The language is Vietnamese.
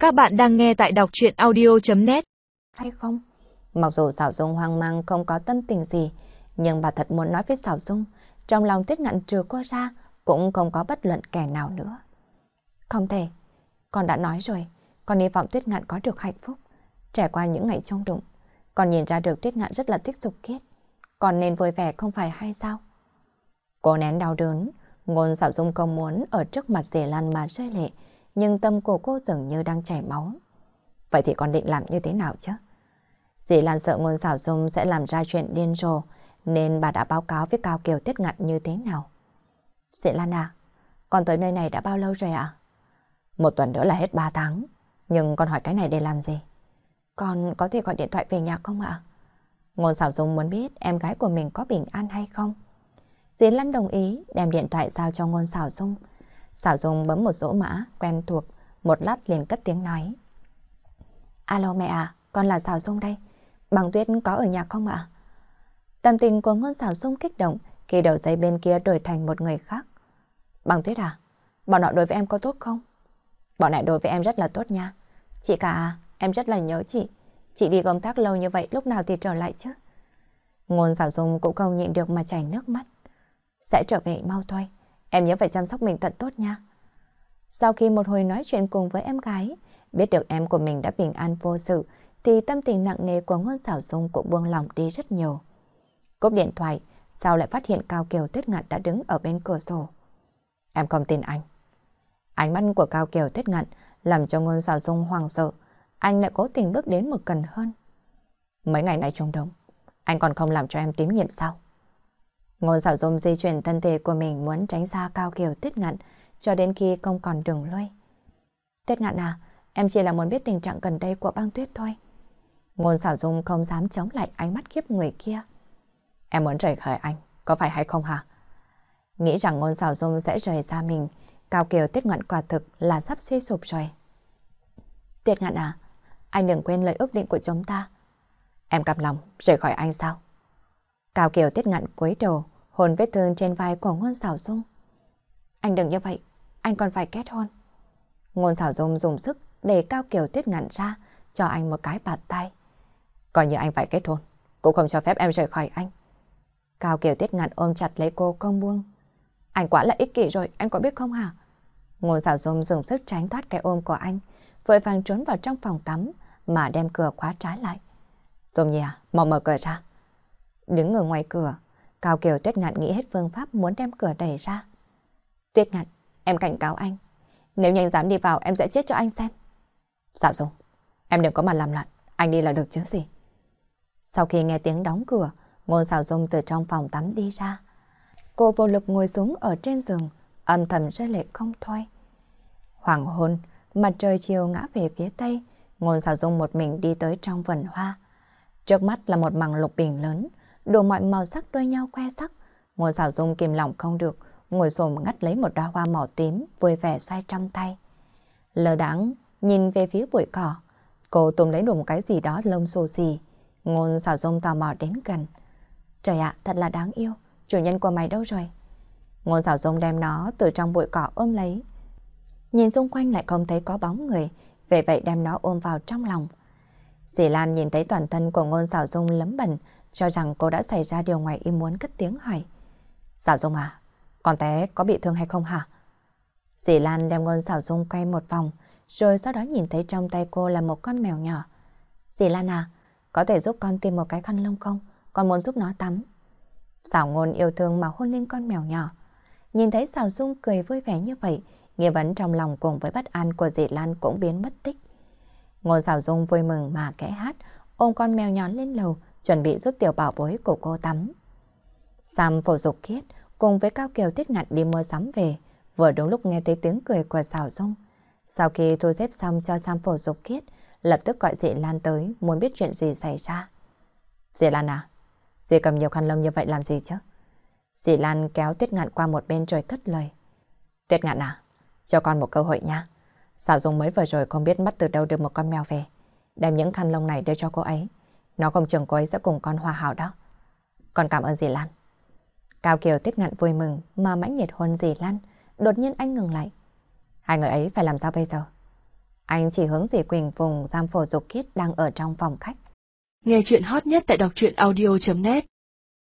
Các bạn đang nghe tại đọc truyện audio.net hay không? Mặc dù Sảo Dung hoang mang không có tâm tình gì, nhưng bà thật muốn nói với Sảo Dung, trong lòng Tuyết Ngạn trừ cô ra, cũng không có bất luận kẻ nào nữa. Không thể, con đã nói rồi, con hy vọng Tuyết Ngạn có được hạnh phúc. Trải qua những ngày chung đụng, con nhìn ra được Tuyết Ngạn rất là thích Dục Kiết. Con nên vui vẻ không phải hay sao? Cô nén đau đớn, ngôn Sảo Dung không muốn ở trước mặt Dì Lan mà rơi lệ, nhưng tâm của cô dường như đang chảy máu. Vậy thì con định làm như thế nào chứ? Dì Lan sợ ngôn Sảo Dung sẽ làm ra chuyện điên rồ, nên bà đã báo cáo với Cao Kiều Tuyết Ngạn như thế nào. Dì Lan à, con tới nơi này đã bao lâu rồi ạ? 1 tuần nữa là hết 3 tháng, nhưng con hỏi cái này để làm gì? Con có thể gọi điện thoại về nhà không ạ? Ngôn Sảo Dung muốn biết em gái của mình có bình an hay không. Dì Lan đồng ý đem điện thoại giao cho ngôn Sảo Dung. Sảo Dung bấm một số mã quen thuộc, một lát liền cất tiếng nói. Alo mẹ à, con là Sảo Dung đây. Bằng Tuyết có ở nhà không ạ? Tâm tình của ngôn Sảo Dung kích động khi đầu dây bên kia đổi thành một người khác. Bằng Tuyết à, bọn họ đối với em có tốt không? Bọn này đối với em rất là tốt nha. Chị cả à, em rất là nhớ chị. Chị đi công tác lâu như vậy lúc nào thì trở lại chứ? Ngôn Sảo Dung cũng không nhịn được mà chảy nước mắt. Sẽ trở về mau thôi, em nhớ phải chăm sóc mình thật tốt nha. Sau khi một hồi nói chuyện cùng với em gái, biết được em của mình đã bình an vô sự, thì tâm tình nặng nề của ngôn Sảo Dung cũng buông lỏng đi rất nhiều. Cúp điện thoại, sau lại phát hiện Cao Kiều Tuyết Ngạn đã đứng ở bên cửa sổ. Em không tin anh. Ánh mắt của Cao Kiều Tuyết Ngạn làm cho ngôn Sảo Dung hoảng sợ, anh lại cố tình bước đến một gần hơn. Mấy ngày nay trông đống, anh còn không làm cho em tín nhiệm sao? Ngôn Sảo Dung di chuyển thân thể của mình muốn tránh xa Cao Kiều Tuyết Ngạn cho đến khi không còn đường lui. Tuyết Ngạn à, em chỉ là muốn biết tình trạng gần đây của Băng Tuyết thôi. Ngôn Sảo Dung không dám chống lại ánh mắt khiếp người kia. Em muốn rời khỏi anh, có phải hay không hả? Nghĩ rằng ngôn Sảo Dung sẽ rời xa mình, Cao Kiều Tuyết Ngạn quả thực là sắp suy sụp rồi. Tuyết Ngạn à, anh đừng quên lời ước định của chúng ta. Em cam lòng rời khỏi anh sao? Cao Kiều Tuyết Ngạn cúi đầu, hôn vết thương trên vai của ngôn Sảo Dung. Anh đừng như vậy, anh còn phải kết hôn. Ngôn Sảo Dung dùng sức để Cao Kiều Tuyết Ngạn ra, cho anh một cái bạt tay. Coi như anh phải kết hôn, cũng không cho phép em rời khỏi anh. Cao Kiều Tuyết Ngạn ôm chặt lấy cô không buông. Anh quá là ích kỷ rồi, anh có biết không hả? Ngôn Sảo Dung dùng sức tránh thoát cái ôm của anh, vội vàng trốn vào trong phòng tắm mà đem cửa khóa trái lại. Dung Nhi à, mau mở cửa ra. Đứng ở ngoài cửa, Cao Kiều Tuyết Ngạn nghĩ hết phương pháp muốn đem cửa đẩy ra. Tuyết Ngạn, em cảnh cáo anh, nếu như anh dám đi vào em sẽ chết cho anh xem. Sảo Dung, em đừng có mà làm loạn, anh đi là được chứ gì. Sau khi nghe tiếng đóng cửa, ngôn Sảo Dung từ trong phòng tắm đi ra. Cô vô lực ngồi xuống ở trên giường, âm thầm rơi lệ không thôi. Hoàng hôn, mặt trời chiều ngã về phía tây, ngôn Sảo Dung một mình đi tới trong vườn hoa. Trước mắt là một mảng lục bình lớn, đủ mọi màu sắc đua nhau khoe sắc. Ngôn Sảo Dung kìm lòng không được, ngồi xổm ngắt lấy một đóa hoa màu tím, vui vẻ xoay trong tay. Lơ đãng nhìn về phía bụi cỏ, cô túm lấy được một cái gì đó lông xù xì. Ngôn Sảo Dung tò mò đến gần. Trời ạ, thật là đáng yêu, chủ nhân của mày đâu rồi? Ngôn Sảo Dung đem nó từ trong bụi cỏ ôm lấy. Nhìn xung quanh lại không thấy có bóng người, vì vậy đem nó ôm vào trong lòng. Dì Lan nhìn thấy toàn thân của ngôn Sảo Dung lấm bẩn, cho rằng cô đã xảy ra điều ngoài ý muốn, cất tiếng hỏi. Sảo Dung à, con té có bị thương hay không hả? Dì Lan đem ngôn Sảo Dung quay một vòng, rồi sau đó nhìn thấy trong tay cô là một con mèo nhỏ. Dì Lan à, có thể giúp con tìm một cái khăn lông không? Con muốn giúp nó tắm. Sảo Ngôn yêu thương mà hôn lên con mèo nhỏ. Nhìn thấy Sảo Dung cười vui vẻ như vậy, nghi vấn trong lòng cùng với bất an của dì Lan cũng biến mất tích. Ngôn Sảo Dung vui mừng mà khẽ hát, ôm con mèo nhỏ lên lầu, chuẩn bị giúp tiểu bảo bối của cô tắm. Sam Phổ Dục Khiết cùng với Cao Kiều Tuyết Ngạn đi mua sắm về, vừa đúng lúc nghe thấy tiếng cười của Sảo Dung. Sau khi thu xếp xong cho Sam Phổ Dục Khiết, lập tức gọi dì Lan tới, muốn biết chuyện gì xảy ra. Dì Lan à, dì cầm nhiều khăn lông như vậy làm gì chứ? Dì Lan kéo Tuyết Ngạn qua một bên rồi cất lời. Tuyết Ngạn à, cho con một cơ hội nha. Sảo Dung mới vừa rồi không biết mất từ đâu được một con mèo về, đem những khăn lông này đưa cho cô ấy. Nó không chừng cô ấy sẽ cùng con hòa hảo đó. Con cảm ơn dì Lan. Cao Kiều Tuyết Ngạn vui mừng mà mãnh liệt hôn dì Lan. Đột nhiên anh ngừng lại. Hai người ấy phải làm sao bây giờ? Anh chỉ hướng dì Quỳnh vùng giam Phổ Dục Khiết đang ở trong phòng khách. Nghe chuyện hot nhất tại đọc truyện audio.net